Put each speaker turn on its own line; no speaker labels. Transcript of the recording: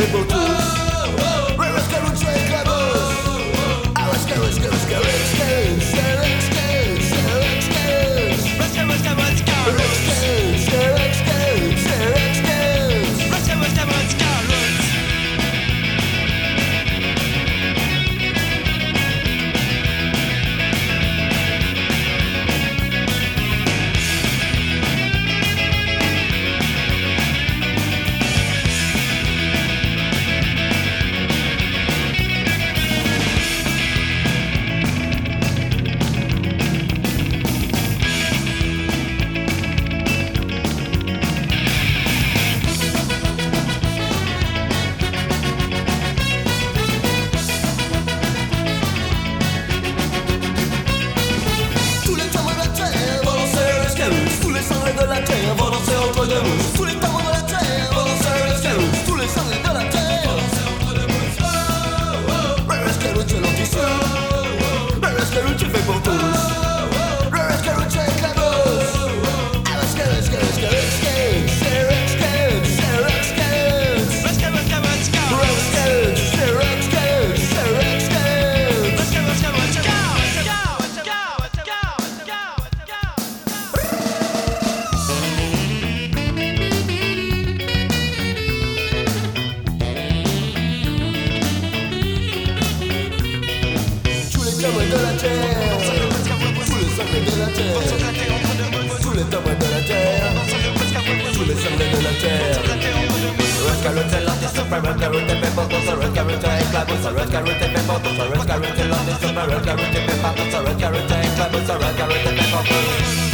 fait pour tous. Rescarouche éclabousse. Ah, rescarouche, de la terre vont danser entre deux mousses. Tous les parents de la terre vont danser Rescarouche. Tous les sanglés de la terre vont danser entre deux mousses. Rescarouche est l'anti-sou. Rescarouche est fait pour tous. Rescarouche éclabousse. Ah, Rescarouche, de la terre, tous les sanglés de la terre, tous les témoins de la terre, tous les sanglés de la terre. Rescarouche est l'artiste suprême, Rescarouche est fait pour tous, Rescarouche est éclabousse, Rescarouche est fait pour tous, Rescarouche est l'artiste suprême, Rescarouche est fait pour tous, Rescarouche est éclabousse, Rescarouche est fait pour tous.